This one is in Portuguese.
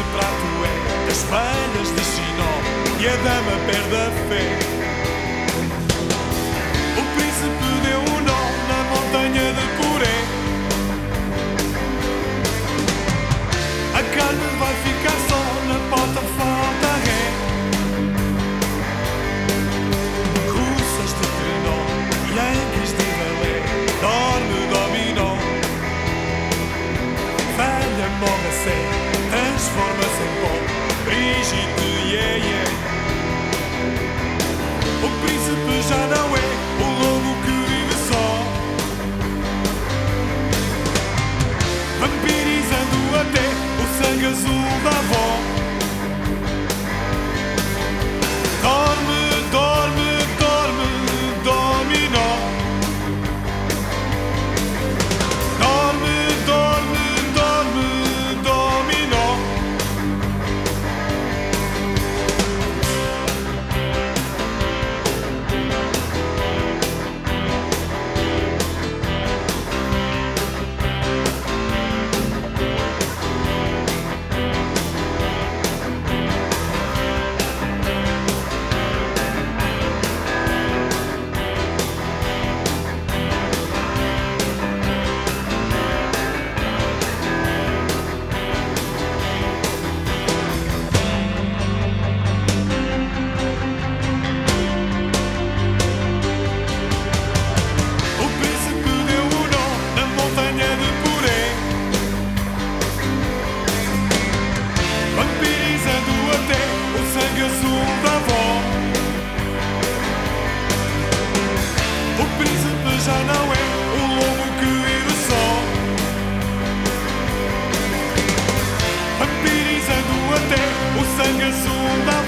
prato é das palhas de Chinó e a dama perde a fé. O príncipe deu um nó na montanha de puré. A carne vai ficar só, na porta falta ré. Russas de trenó, yankees de ralé, dorme dominó. Velha morre a sé, transforma-se em pó, Brigitte, yeah, yeah. O príncipe já não é o lobo que vive só, vampirizando até o sangue azul da avó. Dorme, dorme, dorme, dominó. Dorme, dorme, dorme, dominó. Já não é um lobo que vive só, vampirizando até o sangue azul da